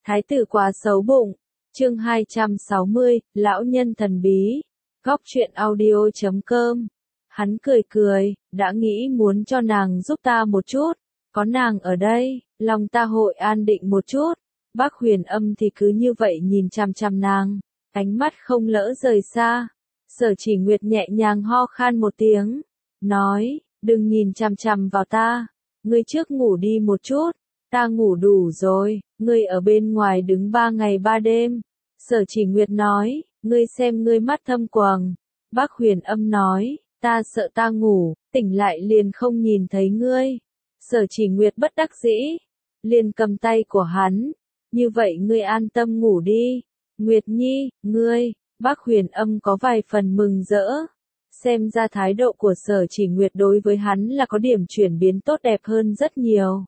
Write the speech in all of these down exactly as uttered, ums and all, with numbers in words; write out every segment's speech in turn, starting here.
Thái tử quá xấu bụng. Chương hai trăm sáu mươi, lão nhân thần bí. Góc truyện audio chấm com. Hắn cười cười, đã nghĩ muốn cho nàng giúp ta một chút, có nàng ở đây, lòng ta hội an định một chút. Bác Huyền Âm thì cứ như vậy nhìn chằm chằm nàng, ánh mắt không lỡ rời xa. Sở Chỉ Nguyệt nhẹ nhàng ho khan một tiếng, nói, đừng nhìn chằm chằm vào ta, ngươi trước ngủ đi một chút, ta ngủ đủ rồi, ngươi ở bên ngoài đứng ba ngày ba đêm. Sở Chỉ Nguyệt nói, ngươi xem ngươi mắt thâm quầng. Bác Huyền Âm nói, ta sợ ta ngủ, tỉnh lại liền không nhìn thấy ngươi. Sở Chỉ Nguyệt bất đắc dĩ, liền cầm tay của hắn, như vậy ngươi an tâm ngủ đi. Nguyệt Nhi, ngươi, Bác Huyền Âm có vài phần mừng rỡ. Xem ra thái độ của Sở Chỉ Nguyệt đối với hắn là có điểm chuyển biến tốt đẹp hơn rất nhiều.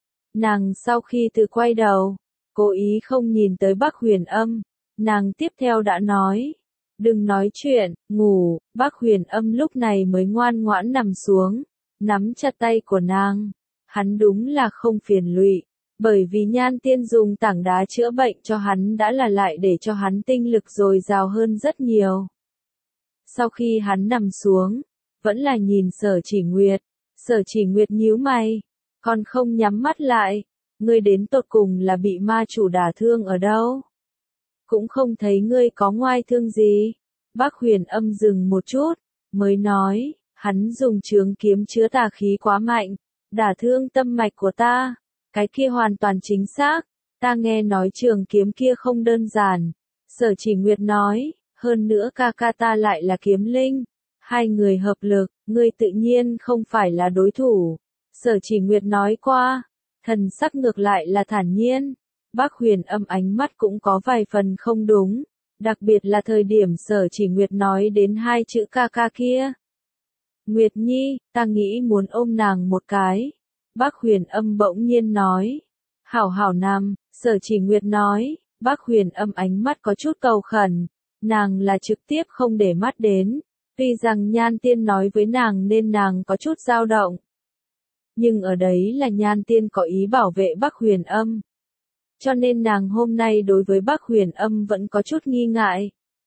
Nàng sau khi tự quay đầu, cố ý không nhìn tới Bác Huyền Âm, nàng tiếp theo đã nói, đừng nói chuyện, ngủ. Bác Huyền Âm lúc này mới ngoan ngoãn nằm xuống, nắm chặt tay của nàng. Hắn đúng là không phiền lụy, bởi vì Nhan Tiên dùng tảng đá chữa bệnh cho hắn đã là lại để cho hắn tinh lực dồi dào hơn rất nhiều. Sau khi hắn nằm xuống, vẫn là nhìn Sở Chỉ Nguyệt. Sở Chỉ Nguyệt nhíu mày, còn không nhắm mắt lại, ngươi đến tột cùng là bị ma chủ đả thương ở đâu? Cũng không thấy ngươi có ngoai thương gì. Bác Huyền Âm dừng một chút, mới nói, hắn dùng chướng kiếm chứa tà khí quá mạnh, đả thương tâm mạch của ta. Cái kia hoàn toàn chính xác, ta nghe nói trường kiếm kia không đơn giản. Sở Chỉ Nguyệt nói, hơn nữa ca ca ta lại là kiếm linh, hai người hợp lực, ngươi tự nhiên không phải là đối thủ. Sở Chỉ Nguyệt nói qua, thần sắc ngược lại là thản nhiên. Bác Huyền Âm ánh mắt cũng có vài phần không đúng, đặc biệt là thời điểm Sở Chỉ Nguyệt nói đến hai chữ ca ca kia. Nguyệt Nhi, ta nghĩ muốn ôm nàng một cái. Bác Huyền Âm bỗng nhiên nói, hảo hảo nằm. Sở Chỉ Nguyệt nói, Bác Huyền Âm ánh mắt có chút cầu khẩn, nàng là trực tiếp không để mắt đến, tuy rằng Nhan Tiên nói với nàng nên nàng có chút dao động. Nhưng ở đấy là Nhan Tiên có ý bảo vệ Bác Huyền Âm. Cho nên nàng hôm nay đối với Bác Huyền Âm vẫn có chút nghi ngại.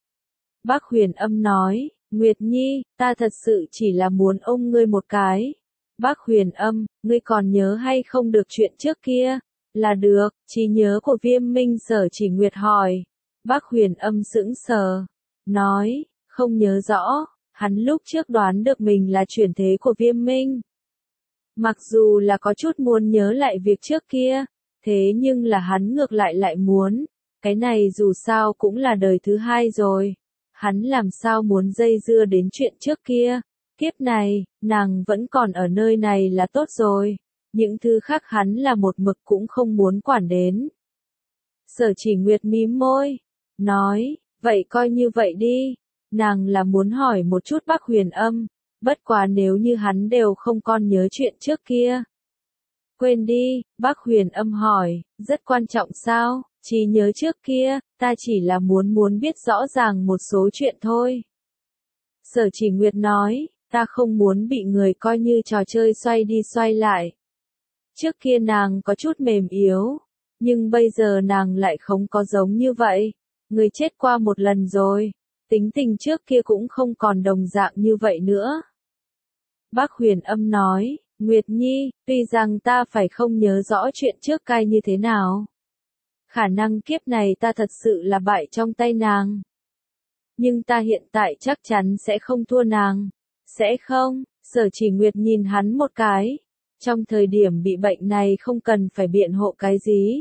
Bác Huyền Âm nói, Nguyệt Nhi, ta thật sự chỉ là muốn ôm ngươi một cái. Bác Huyền Âm, ngươi còn nhớ hay không được chuyện trước kia? Là được, trí nhớ của Viêm Minh. Sở Chỉ Nguyệt hỏi. Bác Huyền Âm sững sờ, nói, không nhớ rõ, hắn lúc trước đoán được mình là chuyển thế của Viêm Minh. Mặc dù là có chút muốn nhớ lại việc trước kia, thế nhưng là hắn ngược lại lại muốn, cái này dù sao cũng là đời thứ hai rồi, hắn làm sao muốn dây dưa đến chuyện trước kia. Kiếp này, nàng vẫn còn ở nơi này là tốt rồi, những thứ khác hắn là một mực cũng không muốn quản đến. Sở Chỉ Nguyệt mím môi, nói, vậy coi như vậy đi. Nàng là muốn hỏi một chút Bác Huyền Âm, bất quá nếu như hắn đều không còn nhớ chuyện trước kia. Quên đi. Bác Huyền Âm hỏi, rất quan trọng sao? Trí nhớ trước kia, ta chỉ là muốn muốn biết rõ ràng một số chuyện thôi. Sở Chỉ Nguyệt nói, ta không muốn bị người coi như trò chơi xoay đi xoay lại. Trước kia nàng có chút mềm yếu, nhưng bây giờ nàng lại không có giống như vậy. Người chết qua một lần rồi, tính tình trước kia cũng không còn đồng dạng như vậy nữa. Bác Huyền Âm nói, Nguyệt Nhi, tuy rằng ta phải không nhớ rõ chuyện trước cai như thế nào. Khả năng kiếp này ta thật sự là bại trong tay nàng. Nhưng ta hiện tại chắc chắn sẽ không thua nàng. Sẽ không? Sở Chỉ Nguyệt nhìn hắn một cái. Trong thời điểm bị bệnh này không cần phải biện hộ cái gì.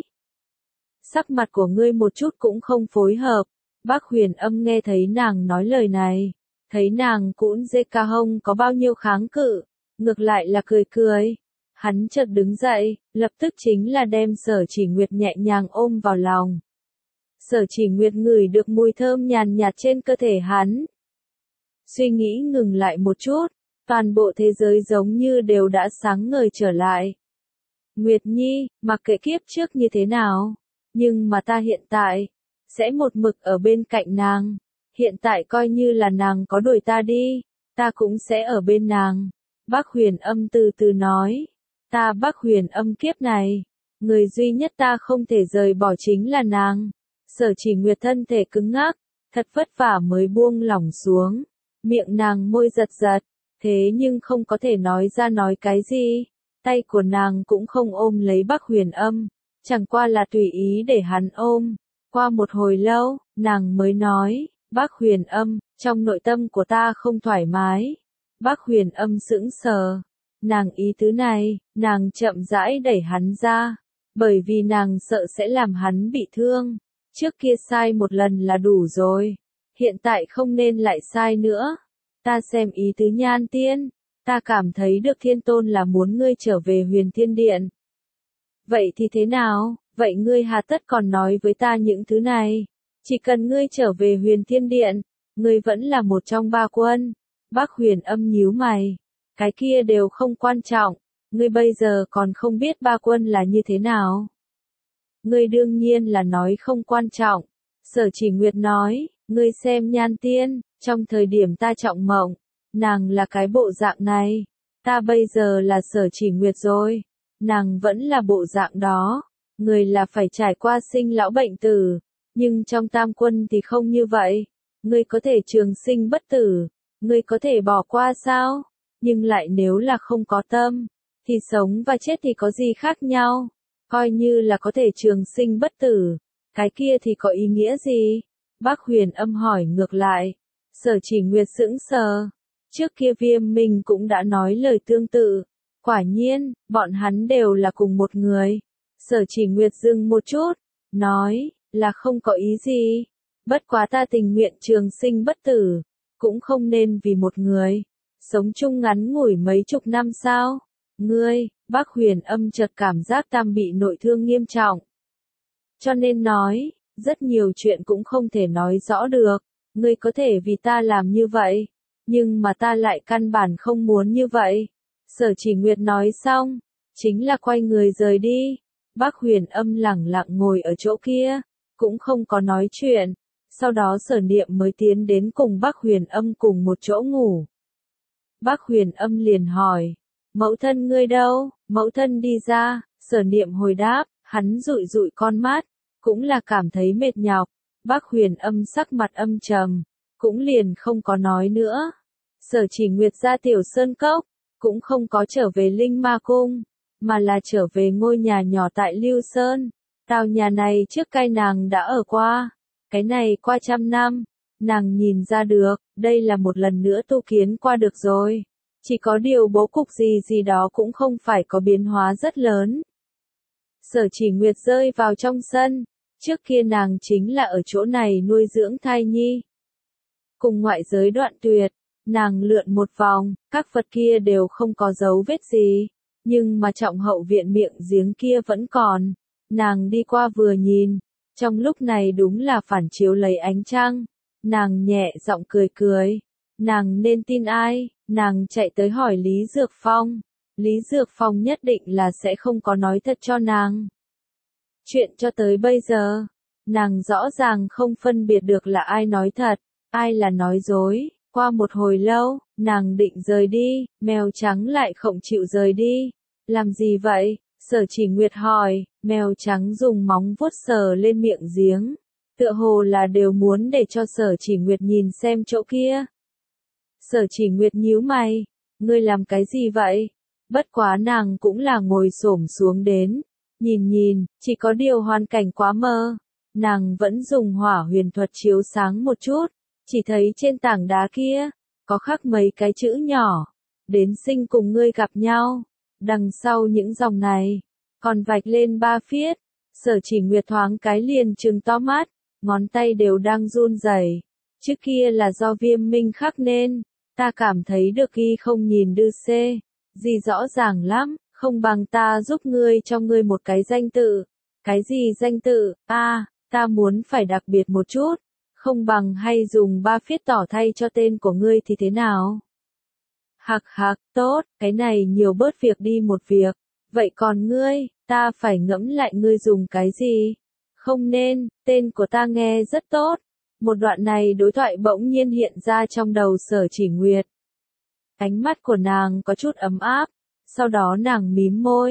Sắc mặt của ngươi một chút cũng không phối hợp. Bác Huyền Âm nghe thấy nàng nói lời này, thấy nàng cũng dê ca hông có bao nhiêu kháng cự, ngược lại là cười cười. Hắn chợt đứng dậy, lập tức chính là đem Sở Chỉ Nguyệt nhẹ nhàng ôm vào lòng. Sở Chỉ Nguyệt ngửi được mùi thơm nhàn nhạt trên cơ thể hắn. Suy nghĩ ngừng lại một chút, toàn bộ thế giới giống như đều đã sáng ngời trở lại. Nguyệt Nhi, mặc kệ kiếp trước như thế nào, nhưng mà ta hiện tại sẽ một mực ở bên cạnh nàng. Hiện tại coi như là nàng có đuổi ta đi, ta cũng sẽ ở bên nàng. Bác Huyền Âm từ từ nói, ta Bác Huyền Âm kiếp này, Người duy nhất ta không thể rời bỏ chính là nàng. Sở Chỉ Nguyệt thân thể cứng ngắc, thật vất vả mới buông lỏng xuống. Miệng nàng môi giật giật, thế nhưng không có thể nói ra nói cái gì. Tay của nàng cũng không ôm lấy Bắc Huyền Âm, chẳng qua là tùy ý để hắn ôm. Qua một hồi lâu, nàng mới nói, Bắc Huyền Âm, trong nội tâm của ta không thoải mái. Bắc Huyền Âm sững sờ. Nàng ý tứ này, nàng chậm rãi đẩy hắn ra, bởi vì nàng sợ sẽ làm hắn bị thương. Trước kia sai một lần là đủ rồi, hiện tại không nên lại sai nữa. Ta xem ý tứ Nhan Tiên, ta cảm thấy được Thiên Tôn là muốn ngươi trở về Huyền Thiên Điện. Vậy thì thế nào, vậy ngươi hà tất còn nói với ta những thứ này? Chỉ cần ngươi trở về Huyền Thiên Điện, ngươi vẫn là một trong ba quân. Bắc Huyền Âm nhíu mày, cái kia đều không quan trọng, ngươi bây giờ còn không biết ba quân là như thế nào. Ngươi đương nhiên là nói không quan trọng. Sở Chỉ Nguyệt nói, ngươi xem Nhan Tiên, trong thời điểm ta trọng mộng, nàng là cái bộ dạng này. Ta bây giờ là Sở Chỉ Nguyệt rồi, nàng vẫn là bộ dạng đó. Người là phải trải qua sinh lão bệnh tử, nhưng trong tam quân thì không như vậy. Ngươi có thể trường sinh bất tử, ngươi có thể bỏ qua sao? Nhưng lại nếu là không có tâm, thì sống và chết thì có gì khác nhau? Coi như là có thể trường sinh bất tử, cái kia thì có ý nghĩa gì? Bắc Huyền Âm hỏi ngược lại. Sở Chỉ Nguyệt sững sờ. Trước kia Viêm Minh cũng đã nói lời tương tự. Quả nhiên, bọn hắn đều là cùng một người. Sở Chỉ Nguyệt dừng một chút, nói, là không có ý gì. Bất quá ta tình nguyện trường sinh bất tử, cũng không nên vì một người sống chung ngắn ngủi mấy chục năm sao? Ngươi, Bắc Huyền Âm chợt cảm giác tam bị nội thương nghiêm trọng. Cho nên nói, rất nhiều chuyện cũng không thể nói rõ được. Ngươi có thể vì ta làm như vậy, nhưng mà ta lại căn bản không muốn như vậy. Sở Chỉ Nguyệt nói xong, chính là quay người rời đi. Bắc Huyền Âm lẳng lặng ngồi ở chỗ kia, cũng không có nói chuyện. Sau đó Sở Niệm mới tiến đến cùng Bắc Huyền Âm cùng một chỗ ngủ. Bắc Huyền Âm liền hỏi, mẫu thân ngươi đâu? Mẫu thân đi ra. Sở Niệm hồi đáp, hắn dụi dụi con mắt, cũng là cảm thấy mệt nhọc. Bắc Huyền Âm sắc mặt âm trầm, cũng liền không có nói nữa. Sở Chỉ Nguyệt ra Tiểu Sơn Cốc, cũng không có trở về Linh Ma Cung, mà là trở về ngôi nhà nhỏ tại Lưu Sơn. Tào nhà này trước cái nàng đã ở qua, cái này qua trăm năm, nàng nhìn ra được, đây là một lần nữa tu kiến qua được rồi. Chỉ có điều bố cục gì gì đó cũng không phải có biến hóa rất lớn. Sở Chỉ Nguyệt rơi vào trong sân, trước kia nàng chính là ở chỗ này nuôi dưỡng thai nhi. Cùng ngoại giới đoạn tuyệt, nàng lượn một vòng, các vật kia đều không có dấu vết gì, nhưng mà trọng hậu viện miệng giếng kia vẫn còn. Nàng đi qua vừa nhìn, trong lúc này đúng là phản chiếu lấy ánh trăng. Nàng nhẹ giọng cười cười. Nàng nên tin ai? Nàng chạy tới hỏi Lý Dược Phong. Lý Dược Phong nhất định là sẽ không có nói thật cho nàng. Chuyện cho tới bây giờ, nàng rõ ràng không phân biệt được là ai nói thật, ai là nói dối. Qua một hồi lâu, nàng định rời đi, mèo trắng lại không chịu rời đi. Làm gì vậy? Sở Chỉ Nguyệt hỏi. Mèo trắng dùng móng vuốt sờ lên miệng giếng, tựa hồ là đều muốn để cho Sở Chỉ Nguyệt nhìn xem chỗ kia. Sở Chỉ Nguyệt nhíu mày, ngươi làm cái gì vậy? Bất quá nàng cũng là ngồi xổm xuống đến, nhìn nhìn, chỉ có điều hoàn cảnh quá mơ. Nàng vẫn dùng hỏa huyền thuật chiếu sáng một chút, chỉ thấy trên tảng đá kia, có khắc mấy cái chữ nhỏ, đến sinh cùng ngươi gặp nhau. Đằng sau những dòng này, còn vạch lên ba phiết. Sở Chỉ Nguyệt thoáng cái liền trừng to mắt, ngón tay đều đang run rẩy. Trước kia là do Viêm Minh khắc nên, ta cảm thấy được ghi không nhìn đư xê, gì rõ ràng lắm, không bằng ta giúp ngươi cho ngươi một cái danh tự. Cái gì danh tự? A, à, ta muốn phải đặc biệt một chút, không bằng hay dùng ba phiết tỏ thay cho tên của ngươi thì thế nào? Hạc hạc, tốt, cái này nhiều bớt việc đi một việc. Vậy còn ngươi, ta phải ngẫm lại ngươi dùng cái gì? Không nên, tên của ta nghe rất tốt. Một đoạn này đối thoại bỗng nhiên hiện ra trong đầu Sở Chỉ Nguyệt. Ánh mắt của nàng có chút ấm áp, sau đó nàng mím môi.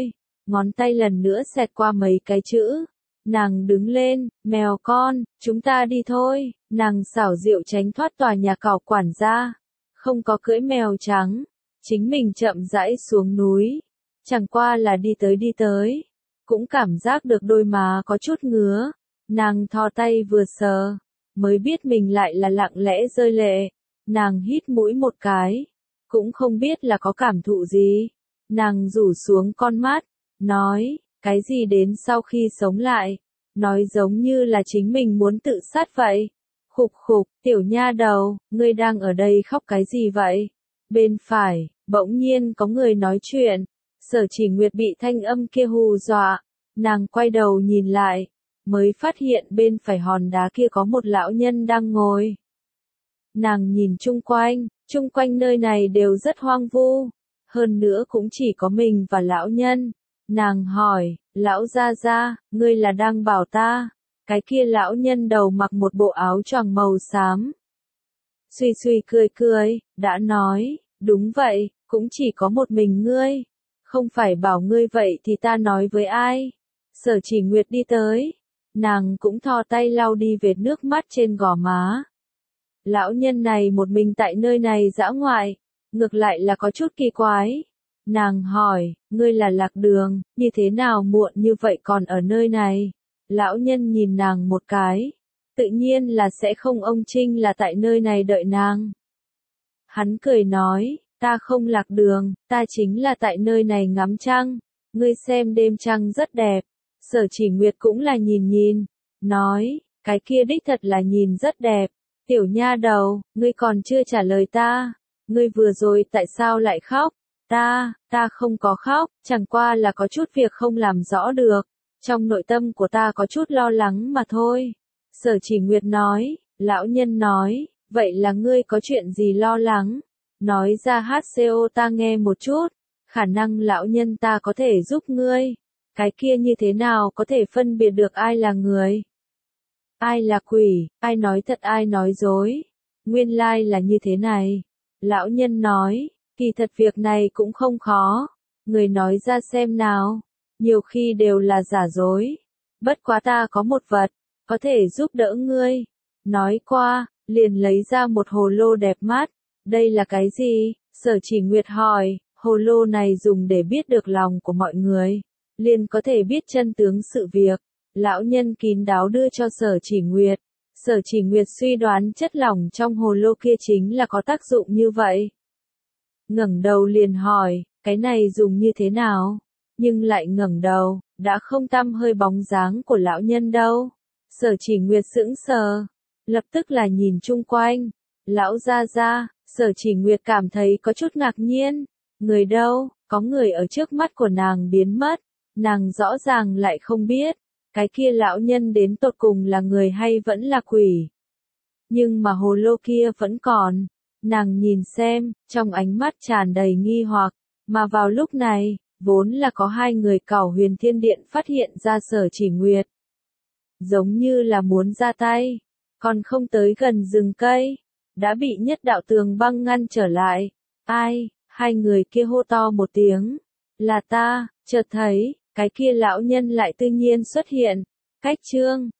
ngón tay lần nữa xẹt qua mấy cái chữ. Nàng đứng lên, mèo con, chúng ta đi thôi, nàng xảo diệu tránh thoát tòa nhà cỏ quản gia. Không có cưỡi mèo trắng, chính mình chậm rãi xuống núi. Chẳng qua là đi tới đi tới, cũng cảm giác được đôi má có chút ngứa. Nàng thò tay vừa sờ, mới biết mình lại là lặng lẽ rơi lệ. Nàng hít mũi một cái, cũng không biết là có cảm thụ gì. Nàng rủ xuống con mắt, nói, cái gì đến sau khi sống lại, nói giống như là chính mình muốn tự sát vậy. Khục khục, tiểu nha đầu, ngươi đang ở đây khóc cái gì vậy? Bên phải, bỗng nhiên có người nói chuyện. Sở Chỉ Nguyệt bị thanh âm kia hù dọa, nàng quay đầu nhìn lại, mới phát hiện bên phải hòn đá kia có một lão nhân đang ngồi. Nàng nhìn chung quanh, chung quanh nơi này đều rất hoang vu, hơn nữa cũng chỉ có mình và lão nhân. Nàng hỏi, lão gia gia, ngươi là đang bảo ta? Cái kia lão nhân đầu mặc một bộ áo choàng màu xám. Suy suy cười cười, đã nói, đúng vậy, cũng chỉ có một mình ngươi. Không phải bảo ngươi vậy thì ta nói với ai? Sở Chỉ Nguyệt đi tới, nàng cũng thò tay lau đi vệt nước mắt trên gò má. Lão nhân này một mình tại nơi này dã ngoại, ngược lại là có chút kỳ quái. Nàng hỏi, ngươi là Lạc Đường, như thế nào muộn như vậy còn ở nơi này? Lão nhân nhìn nàng một cái, tự nhiên là sẽ không ông Trinh là tại nơi này đợi nàng. Hắn cười nói, ta không lạc đường, ta chính là tại nơi này ngắm trăng, ngươi xem đêm trăng rất đẹp. Sở Chỉ Nguyệt cũng là nhìn nhìn, nói, cái kia đích thật là nhìn rất đẹp. Tiểu nha đầu, ngươi còn chưa trả lời ta, ngươi vừa rồi tại sao lại khóc? Ta, ta không có khóc, chẳng qua là có chút việc không làm rõ được. Trong nội tâm của ta có chút lo lắng mà thôi. Sở Chỉ Nguyệt nói, lão nhân nói, vậy là ngươi có chuyện gì lo lắng? Nói ra hát xê ô ta nghe một chút, khả năng lão nhân ta có thể giúp ngươi. Cái kia như thế nào có thể phân biệt được ai là người? Ai là quỷ, ai nói thật ai nói dối? Nguyên lai là như thế này. Lão nhân nói, kỳ thật việc này cũng không khó. Người nói ra xem nào. Nhiều khi đều là giả dối. Bất quá ta có một vật, có thể giúp đỡ ngươi. Nói qua, liền lấy ra một hồ lô đẹp mắt. Đây là cái gì? Sở Chỉ Nguyệt hỏi, hồ lô này dùng để biết được lòng của mọi người. Liền có thể biết chân tướng sự việc. Lão nhân kín đáo đưa cho Sở Chỉ Nguyệt. Sở Chỉ Nguyệt suy đoán chất lỏng trong hồ lô kia chính là có tác dụng như vậy. Ngẩng đầu liền hỏi, cái này dùng như thế nào? Nhưng lại ngẩng đầu, đã không tăm hơi bóng dáng của lão nhân đâu. Sở Chỉ Nguyệt sững sờ, lập tức là nhìn chung quanh. Lão gia gia, Sở Chỉ Nguyệt cảm thấy có chút ngạc nhiên. Người đâu? Có người ở trước mắt của nàng biến mất. Nàng rõ ràng lại không biết. Cái kia lão nhân đến tột cùng là người hay vẫn là quỷ. Nhưng mà hồ lô kia vẫn còn. Nàng nhìn xem, trong ánh mắt tràn đầy nghi hoặc. Mà vào lúc này, vốn là có hai người cẩu Huyền Thiên Điện phát hiện ra Sở Chỉ Nguyệt. Giống như là muốn ra tay. Còn không tới gần rừng cây. Đã bị nhất đạo tường băng ngăn trở lại. Ai? Hai người kia hô to một tiếng. Là ta, chợt thấy, cái kia lão nhân lại tự nhiên xuất hiện. Cách chương,